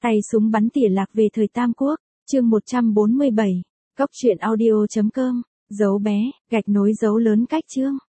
Tay súng bắn tỉa lạc về thời Tam Quốc, chương 147, cốc truyện audio.com, dấu bé, gạch nối dấu lớn cách chương.